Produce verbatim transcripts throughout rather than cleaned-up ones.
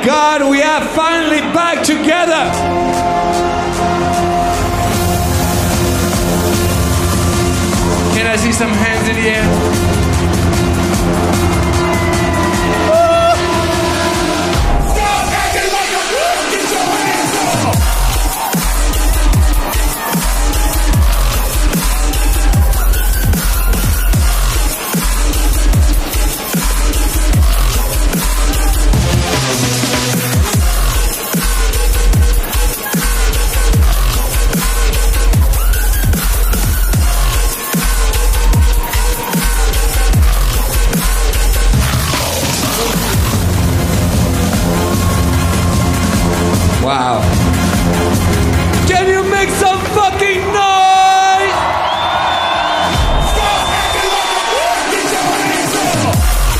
God, we are finally back together. Can I see some hands in the air? Wow. Can you make some fucking noise? Stop acting like a fool. Get your hands up.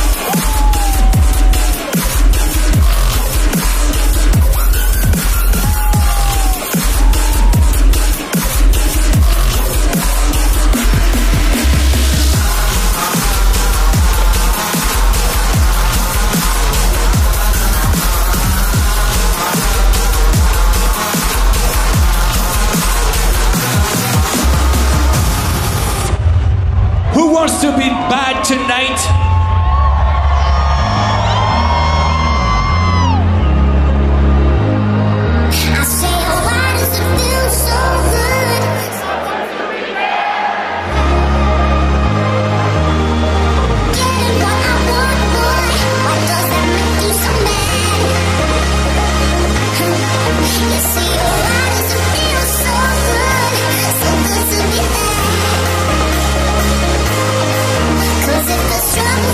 Who wants to be bad tonight? I say, oh, why does it feel so good? Getting what I want, boy. Why does that make you so mad? You say, oh, why does it feel so good? So good to be bad. 'Cause if the struggle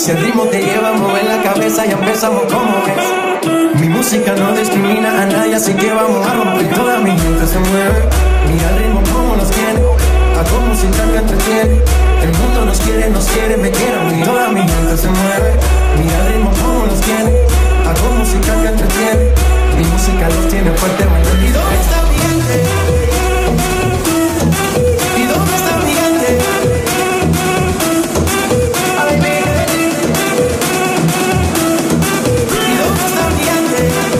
Si el ritmo te lleva a mover la cabeza, ya empezamos como es. Mi música no discrimina a nadie, así que vamos a romper. Toda mi gente se mueve, mira el ritmo como nos tiene. Hago música que entretiene. El mundo nos quiere, nos quiere, me quiere a mí. Toda mi gente se mueve, mira el ritmo como nos tiene. Hago música que entretiene. Mi música los tiene fuerte bailando. ¿Y dónde está mi gente? ¿Y dónde está mi gente? Ay, mi gente. ¿Y dónde está mi gente?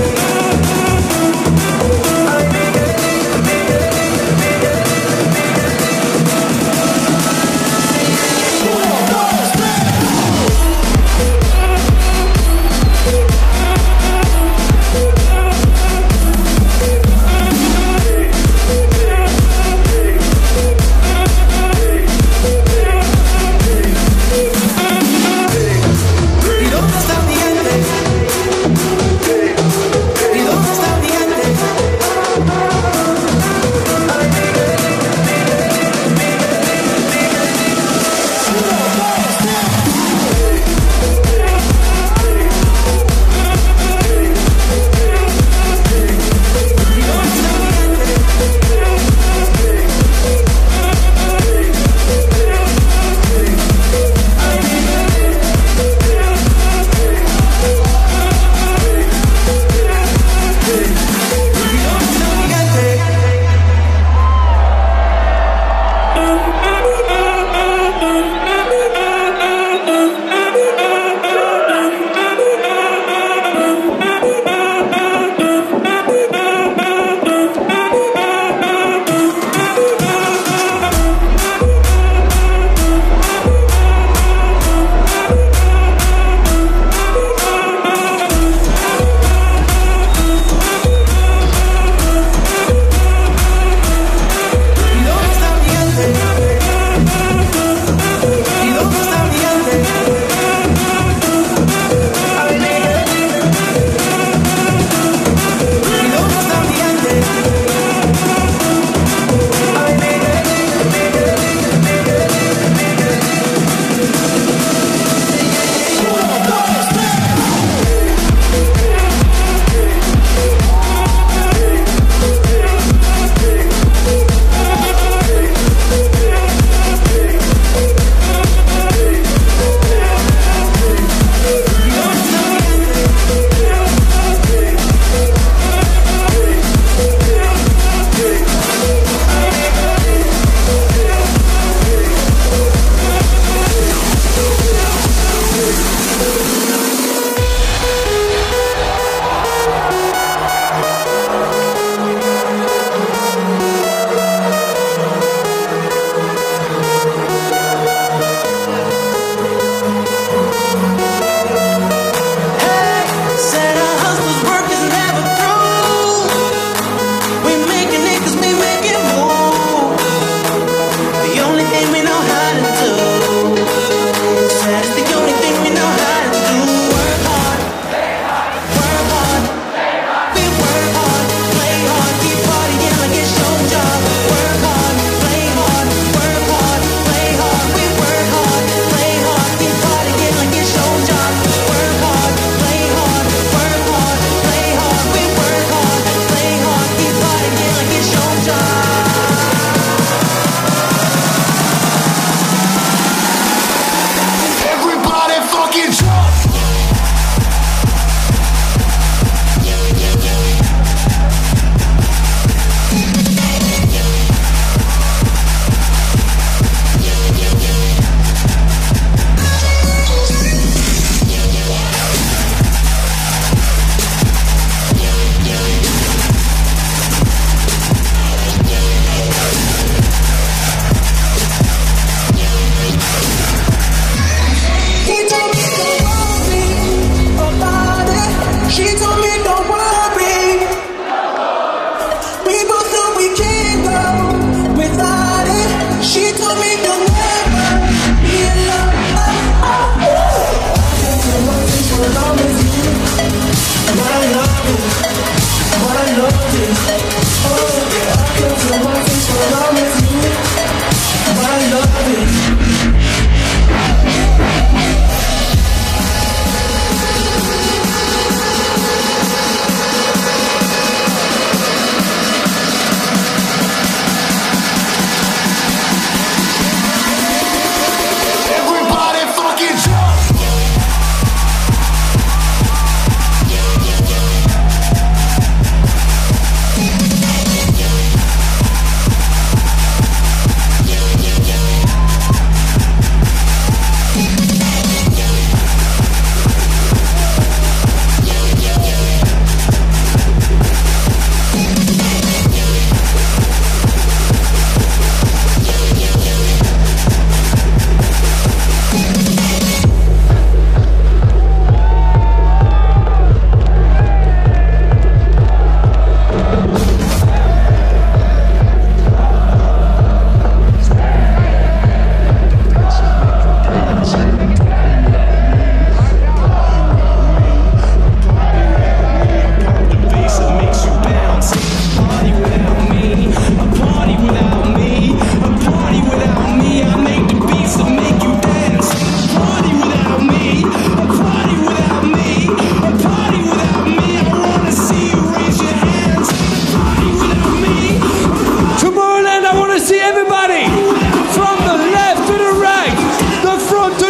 Ay, mi gente, mi gente, mi gente, mi gente. Uno, dos, tres.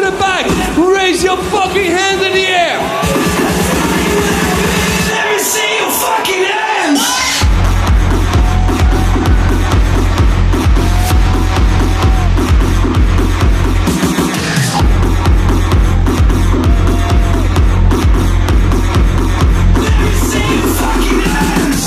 the back, raise your fucking hands in the air. Let me see your fucking hands. Let me see your fucking hands.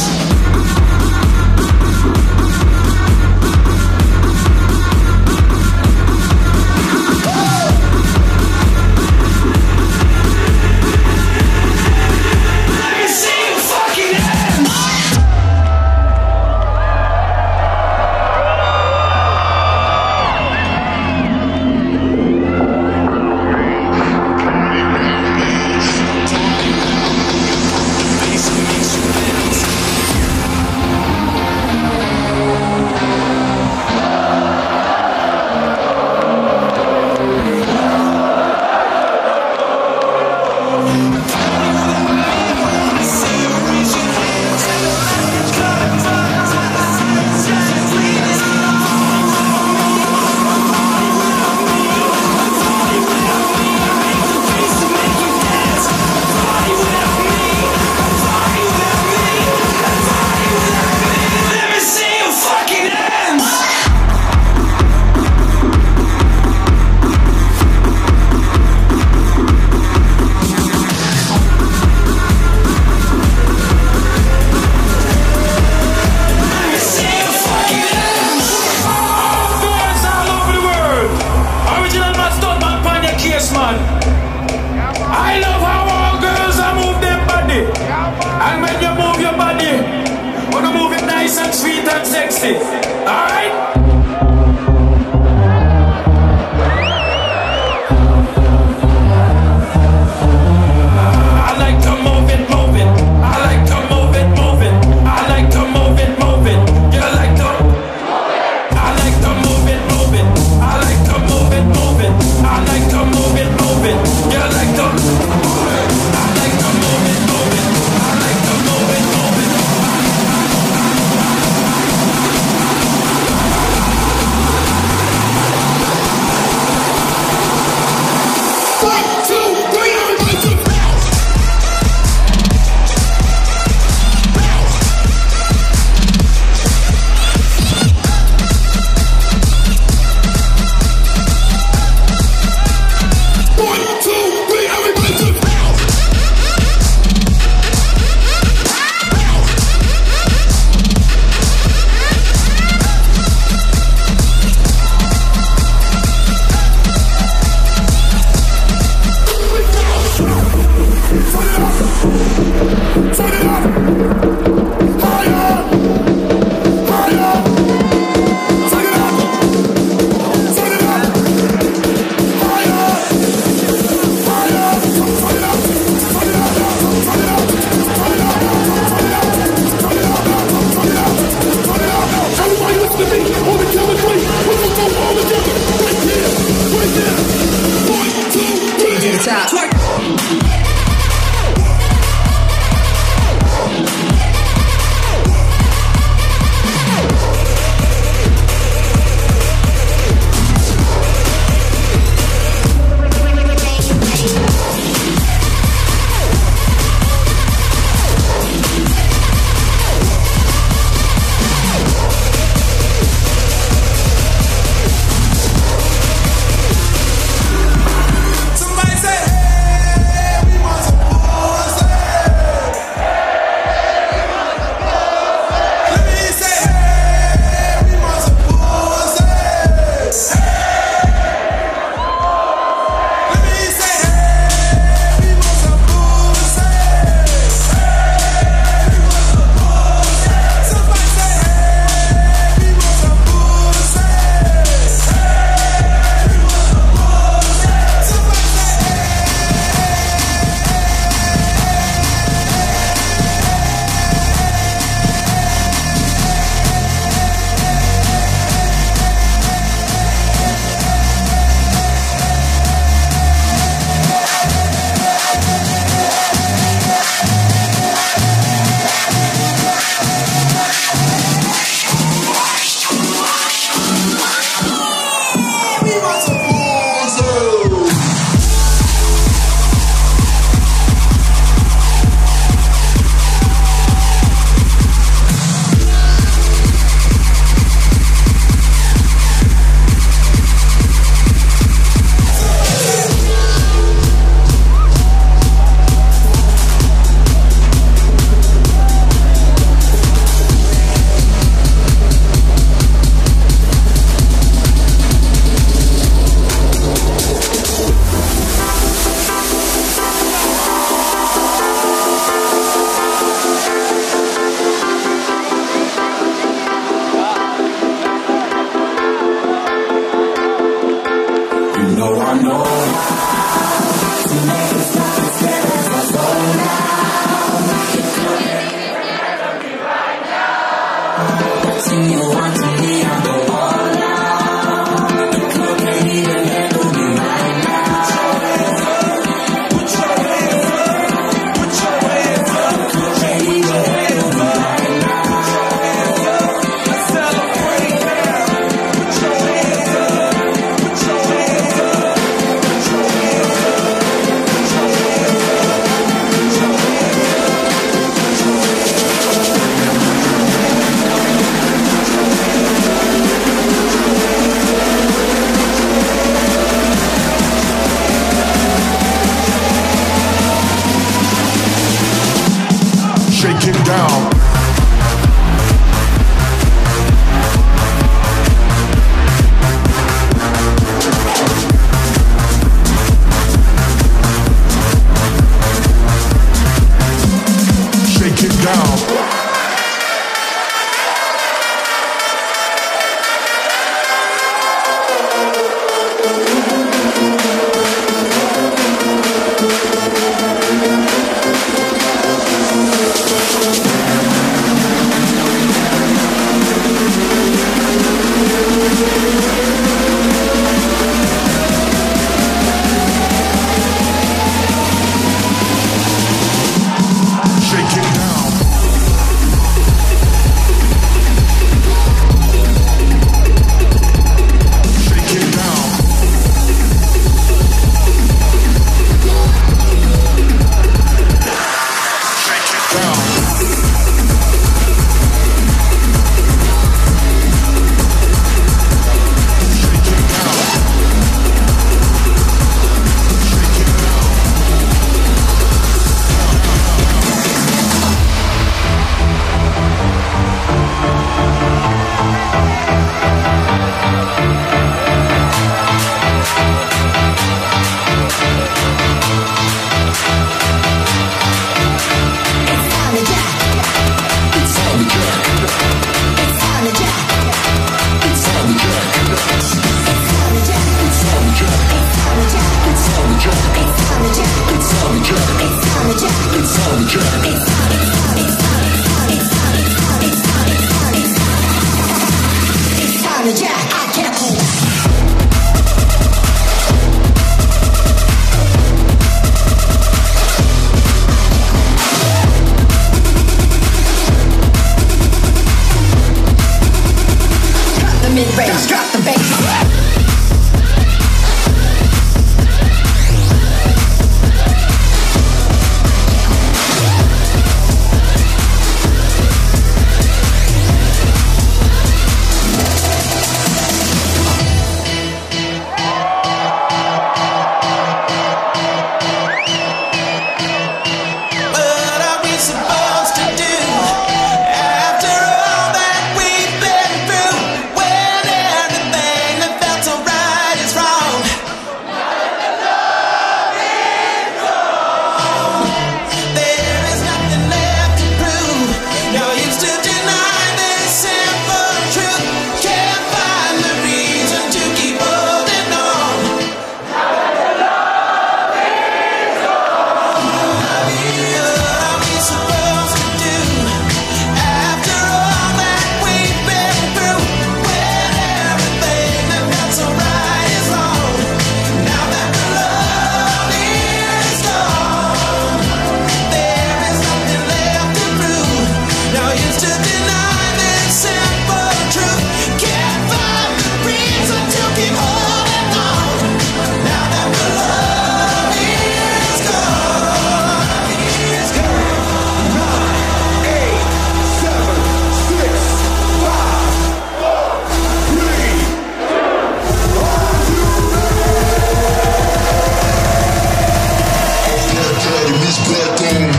this bad thing.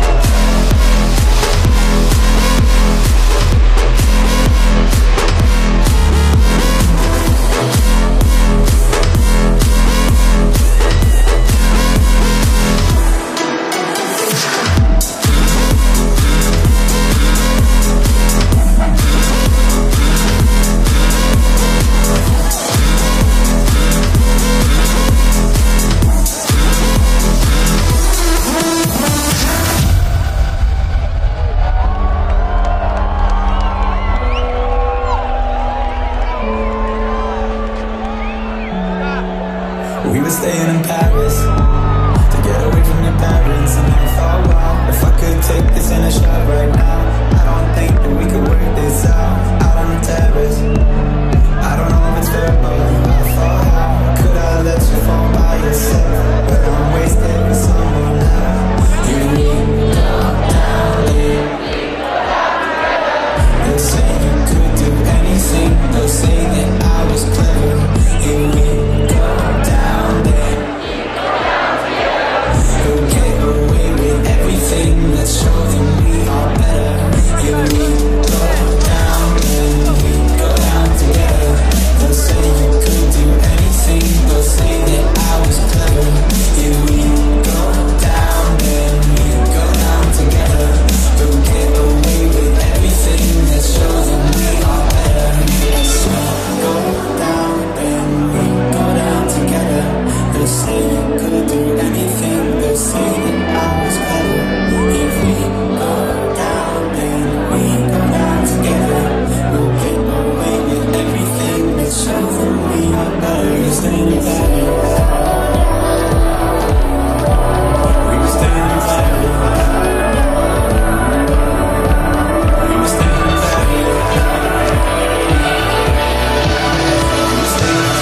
We were staying in Paris to get away from your parents, and I thought, wow, if I could take this in a shot right now, I don't think that we could work this out, out on the terrace. I don't know if it's fair, but I thought, how could I let you fall by yourself, but I'm wasted for someone else. You and me go down, they'll say you could do anything, they'll say that I was clever. You and me go down there, we'll get away with everything, let's show them we are better. You and me go down there, we go down together. They'll say you could do anything, they'll say that I was clever. You and me go down there, we go down together. We'll get away with everything, let's show them we are better. So go down there, we go down together. They'll say you could do anything, they'll say that I was clever. If we go down there, we go down together. We'll get away with everything, let's show them we are better. You're staying in Paris. We were staying in Paris. We were staying in Paris. We were staying in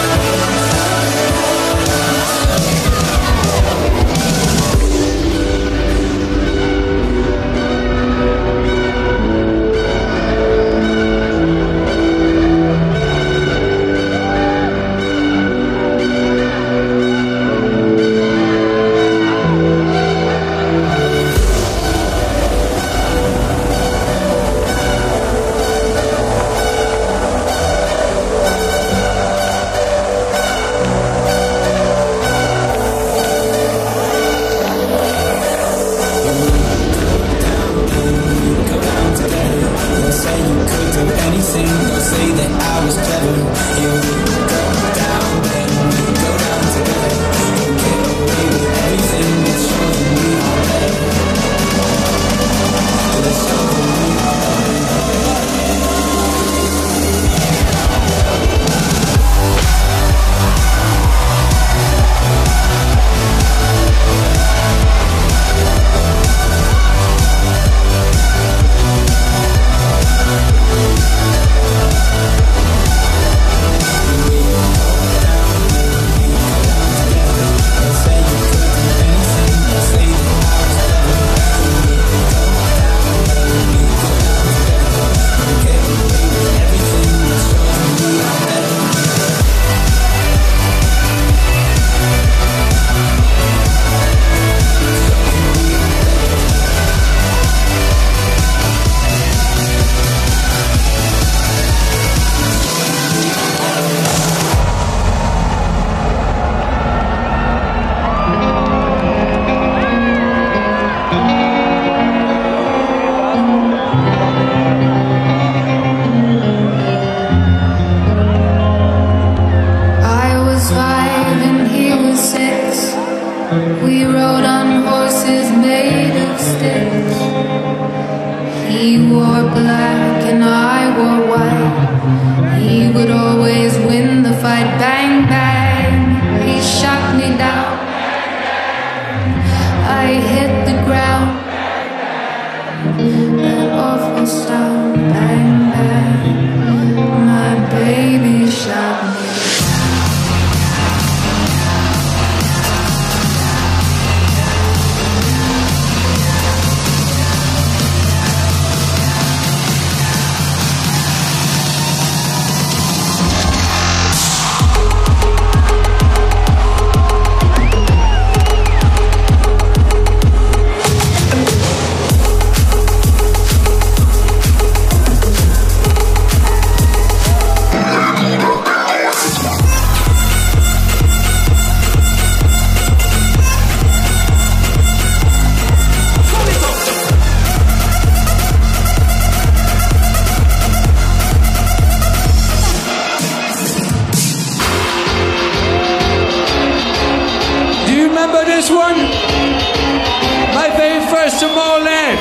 one. My very first Tomorrowland.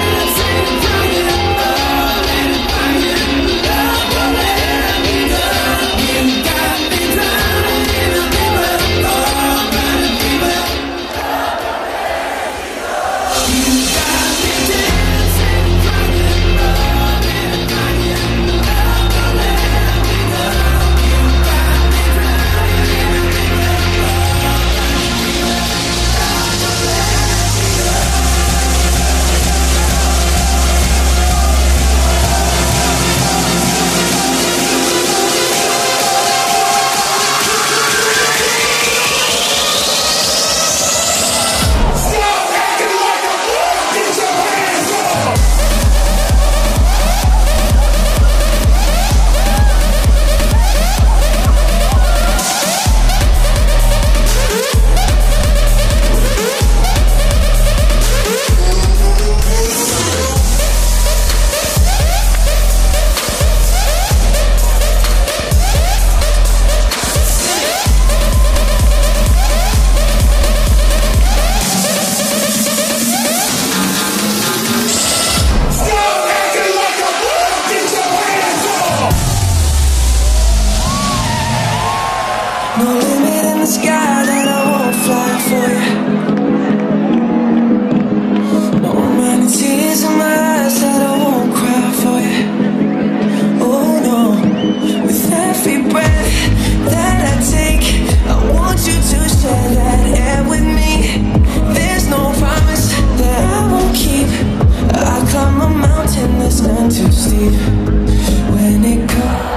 No limit in the sky that I won't fly for you. No amount of tears in my eyes that I won't cry for you. Oh no, with every breath that I take, I want you to share that air with me. There's no promise that I won't keep. I climb a mountain that's none too steep. When it comes,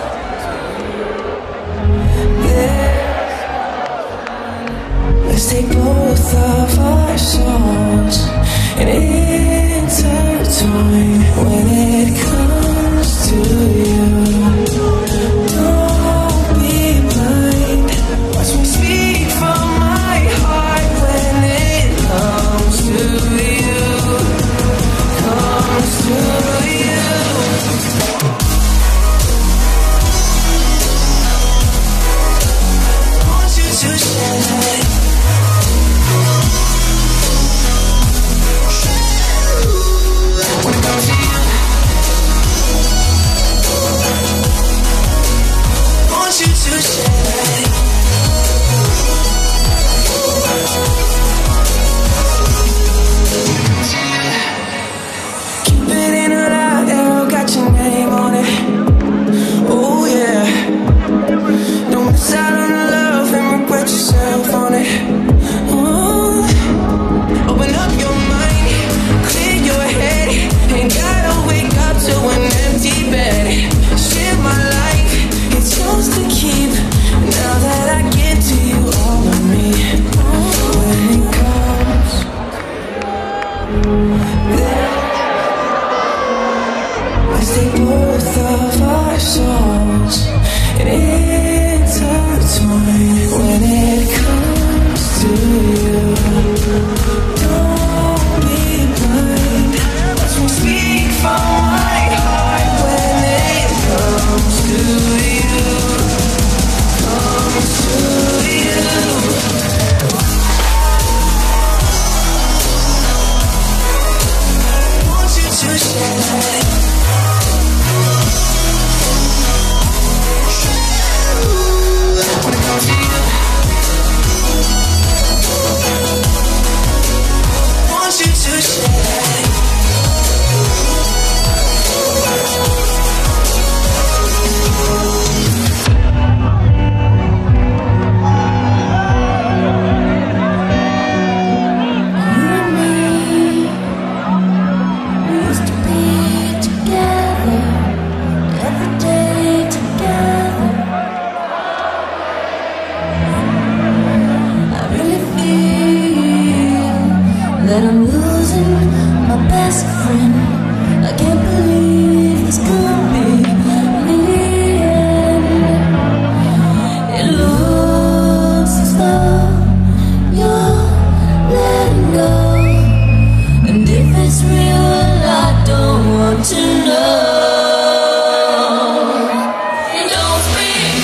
let's take both of our souls and intertwine. When it comes to you, don't be blind. Watch me speak from my heart. When it comes to you, comes to you, I want you to share that.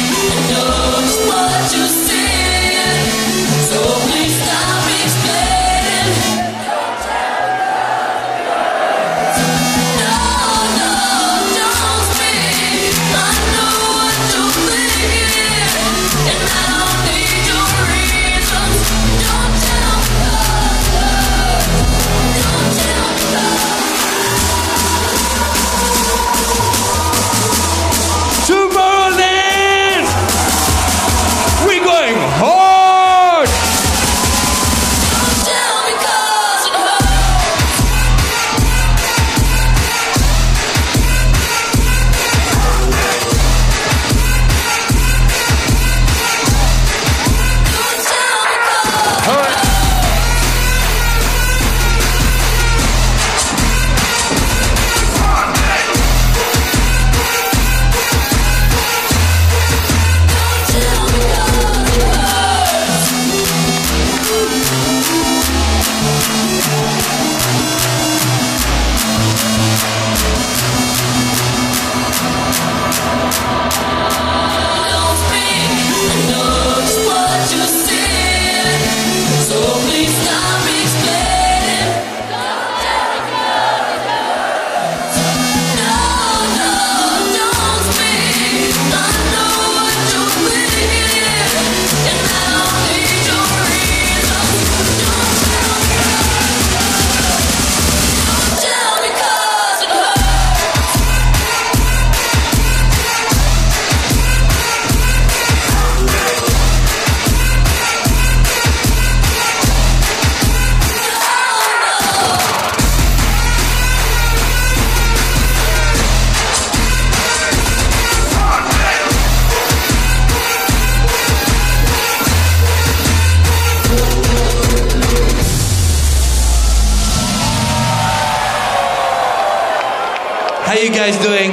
What you say, so please stop explaining. you guys doing?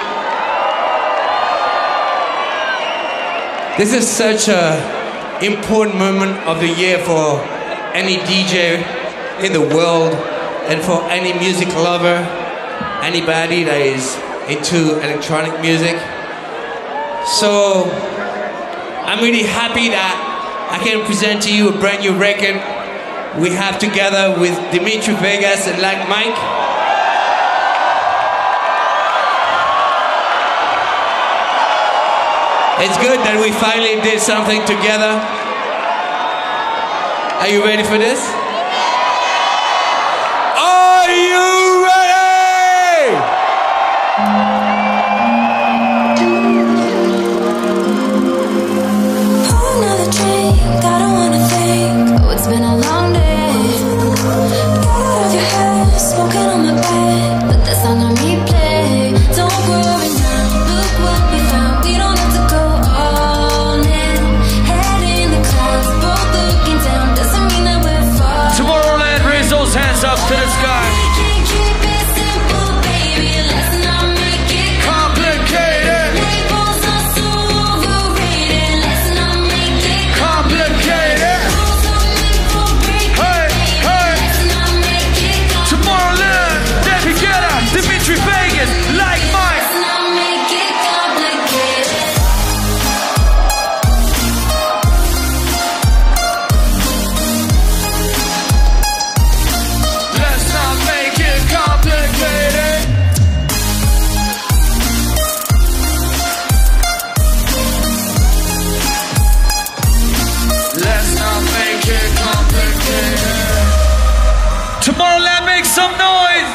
This is such a important moment of the year for any D J in the world and for any music lover, anybody that is into electronic music. So I'm really happy that I can present to you a brand new record we have together with Dimitri Vegas and Like Mike. It's good that we finally did something together. Are you ready for this? Are you ready? Pour another drink, I don't wanna think. Oh, it's been a long day. Get out of your head, smoking on my bed, but that's not on replay. Don't worry now, look what we found. We don't have to go all in. Head in the clouds, both looking down. Doesn't mean that we're far. Tomorrowland, raise those hands up to the sky. We can keep it simple, baby. Let's not make it Complicated, labels are so overrated. Let's not make it complicated. rules are meant for breaking. Hey, hey. Let's not make it Tomorrowland, David Guetta, Dimitri Vegas, Like Mike. Let's not make it complicated. Let's not make it complicated. Let's not make it complicated. Tomorrowland, make some noise.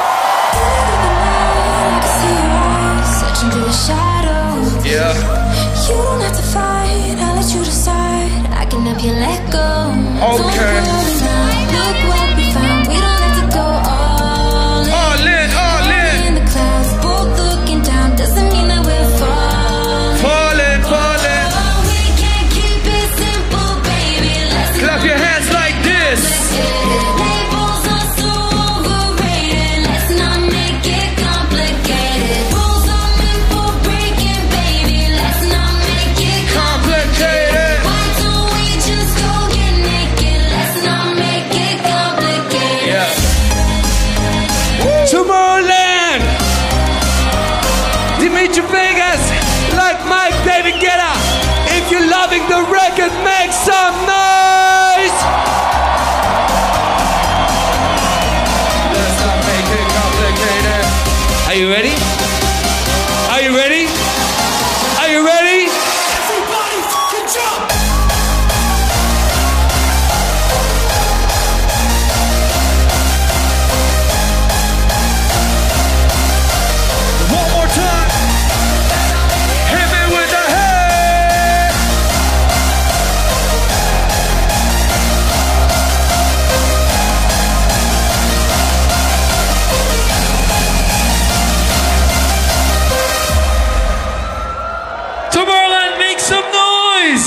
I can see your eyes searching through the shadows. Yeah. You don't have to fight, I'll let you decide. I can help you let go. Don't Okay. worry now, look what we found. We don't have to go all in. All in, all in. In the clouds, both looking down. Doesn't mean that we're falling. Falling, falling. Oh, we can keep it simple, baby. Let's Clap not your hands like this. labels are so overrated. Let's not make it complicated. Rules are meant for breaking, baby. Let's not make it Complicated. Why don't we just go get naked? Let's not make it complicated. Yeah. Tomorrowland, Dimitri Vegas, Like Mike, David Guetta. If you're loving the record, make some noise. Let's not make it complicated. Are you ready? Are you ready? Are you ready? Everybody fucking jump! One more time. Hit me with the head. Tomorrowland, make some noise.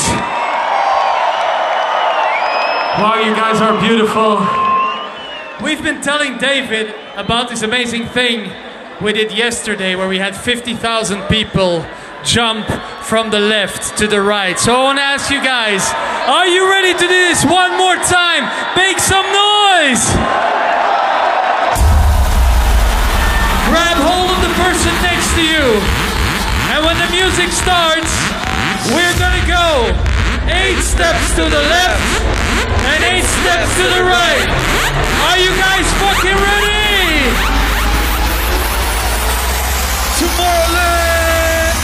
Wow, you guys are beautiful. We've been telling David about this amazing thing we did yesterday where we had fifty thousand people jump from the left to the right. So I want to ask you guys, are you ready to do this one more time? Make some noise! Grab hold of the person next to you. And when the music starts, we're gonna go eight steps to the left and eight steps to the right. Are you guys fucking ready? Tomorrowland!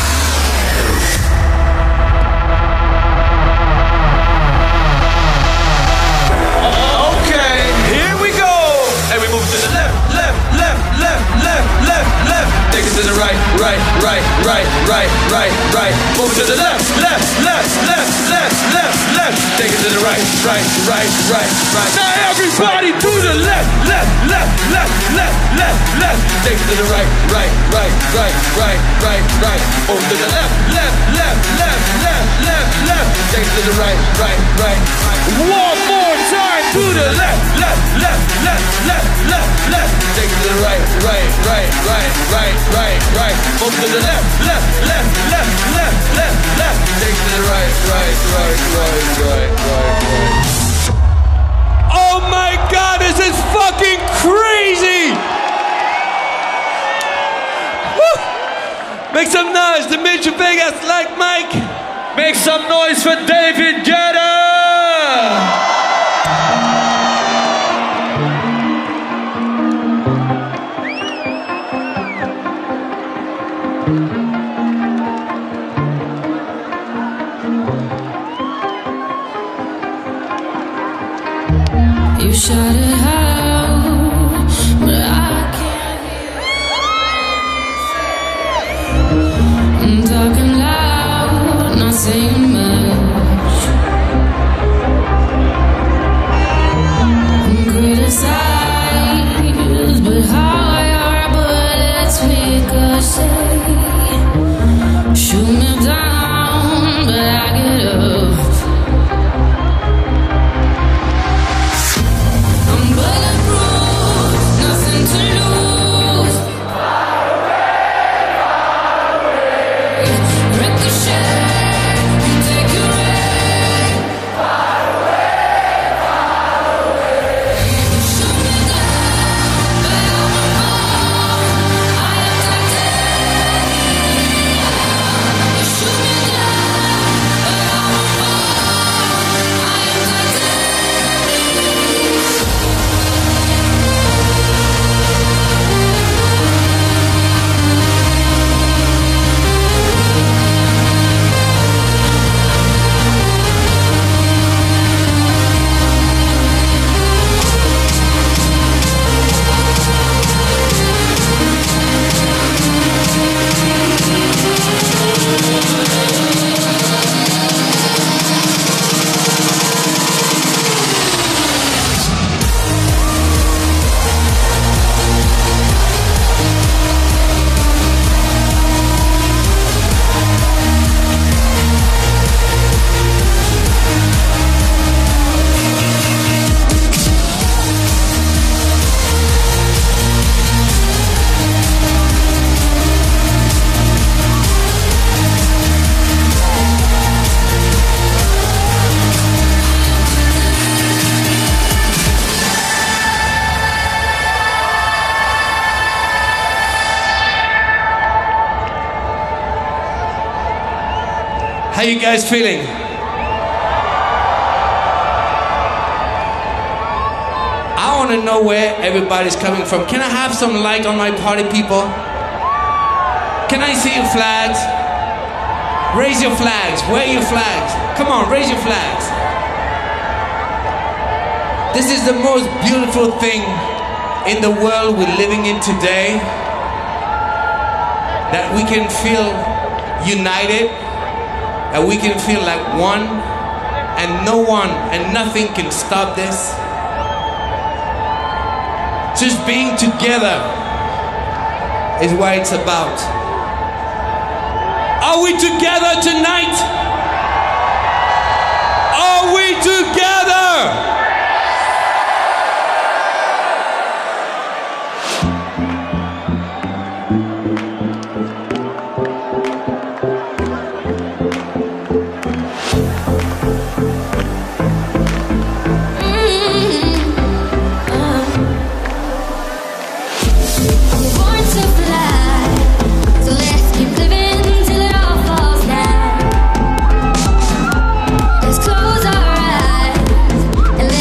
Okay, here we go. And we move to the left, left, left, left, left, left, left. Take it to the right, right, right, right, right, right, right. Move to the left, left, left, left, left, left, left. Take it to the right, right, right, right, right. Now everybody to the left, left, left, left, left, left, left. Take it to the right, right, right, right, right, right, right. Move to the left, left, left, left, left, left, left. Take it to the right, right, right. One more time to the left, left, left, left, left, left, left. take it to the right, right, right, right, right, right, right. Move to the left, left, left, left, left, left, left. Take it to the right, right, right, right, right, right, right. Oh my God, this is fucking crazy! Woo! Make some noise, Dimitri Vegas, like Mike. Make some noise for David Guetta! You shut it out, but I can't hear. I'm talking loud, not saying much. I'm criticized, but how your bullets ricochet. Shoot me down, but I get up. How you guys feeling? I want to know where everybody's coming from. Can I have some light on my party people? Can I see your flags? Raise your flags. Where are your flags? Come on, raise your flags. This is the most beautiful thing in the world we're living in today. That we can feel united. That we can feel like one, and no one and nothing can stop this. Just being together is what it's about. Are we together tonight? Are we together? Let's close our eyes and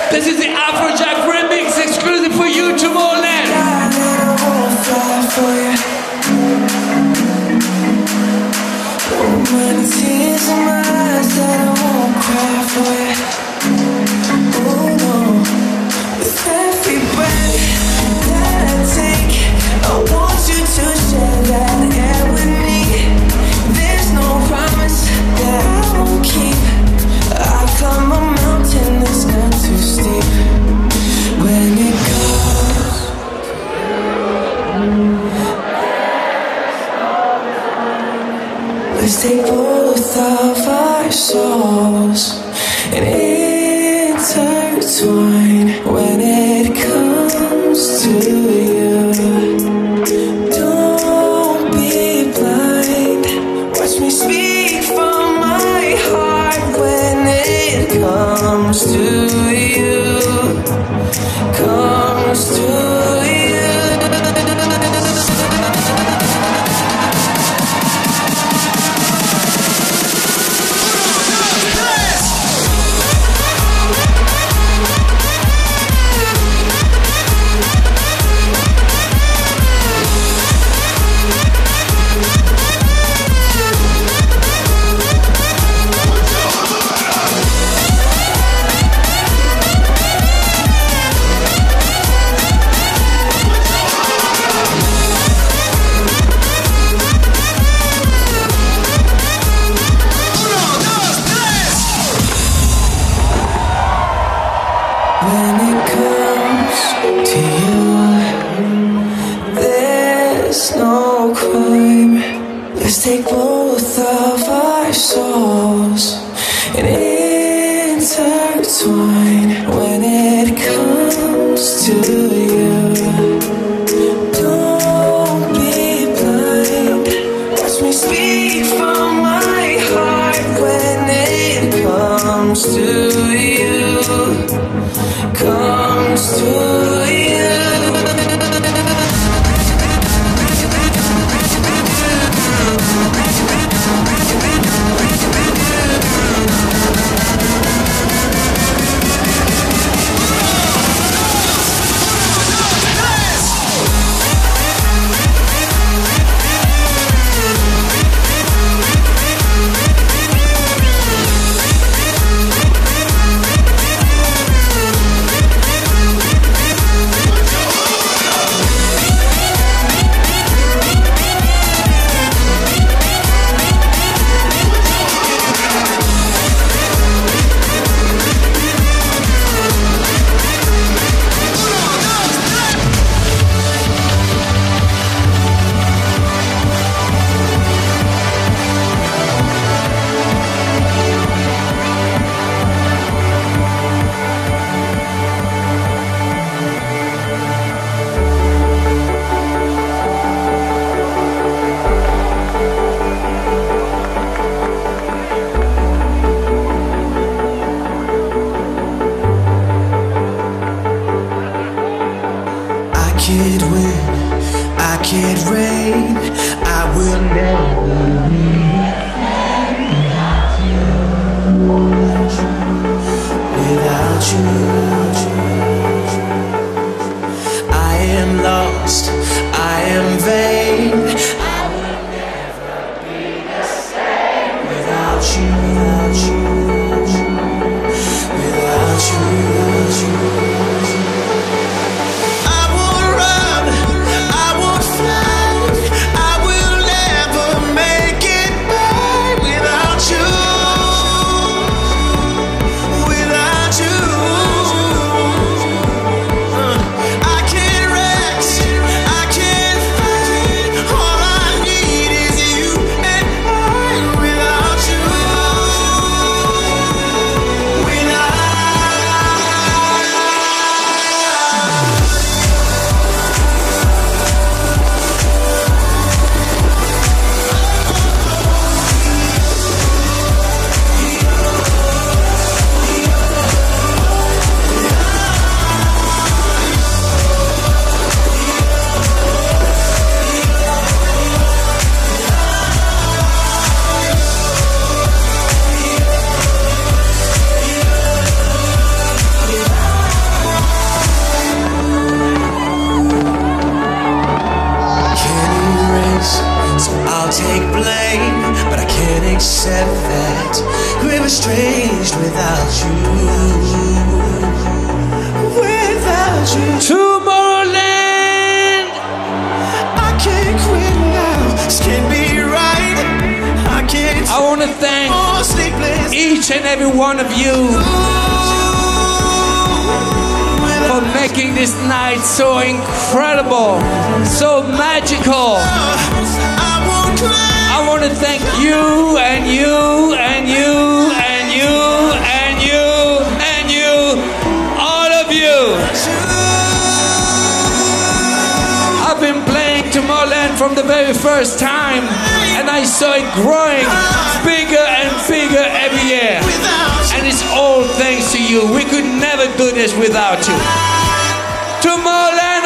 This is the Afrojack remix exclusive for you, Tomorrowland. Many tears in my eyes that I won't cry for you. Oh no, with every breath that I take, I want you to share that air with me. There's no promise that I won't keep. I climb a mountain that's not too steep. When it goes, let's take both of our souls and intertwine. When it comes to you, don't be blind. Watch me speak from my heart. When it comes to you, comes to you. When it comes to you, there's no crime. Let's take both of our souls and intertwine. When it comes to you, don't be blind. Watch me speak from my heart. When it comes to you, comes to you. Can't win, I can't reign, I will never without you. I am lost, I am vain, I will never be the same without you, without you, without you, without you. All I need is you and I without you. accept that we're estranged without you. Without you. Tomorrowland! I can't quit now. This can't be right. I can't. I want to thank more sleepless each and every one of you for making this night so incredible, so magical. I won't cry. I want to thank you and you and you and you and you and you, all of you. I've been playing Tomorrowland from the very first time, and I saw it growing bigger and bigger every year. And it's all thanks to you. We could never do this without you. Tomorrowland!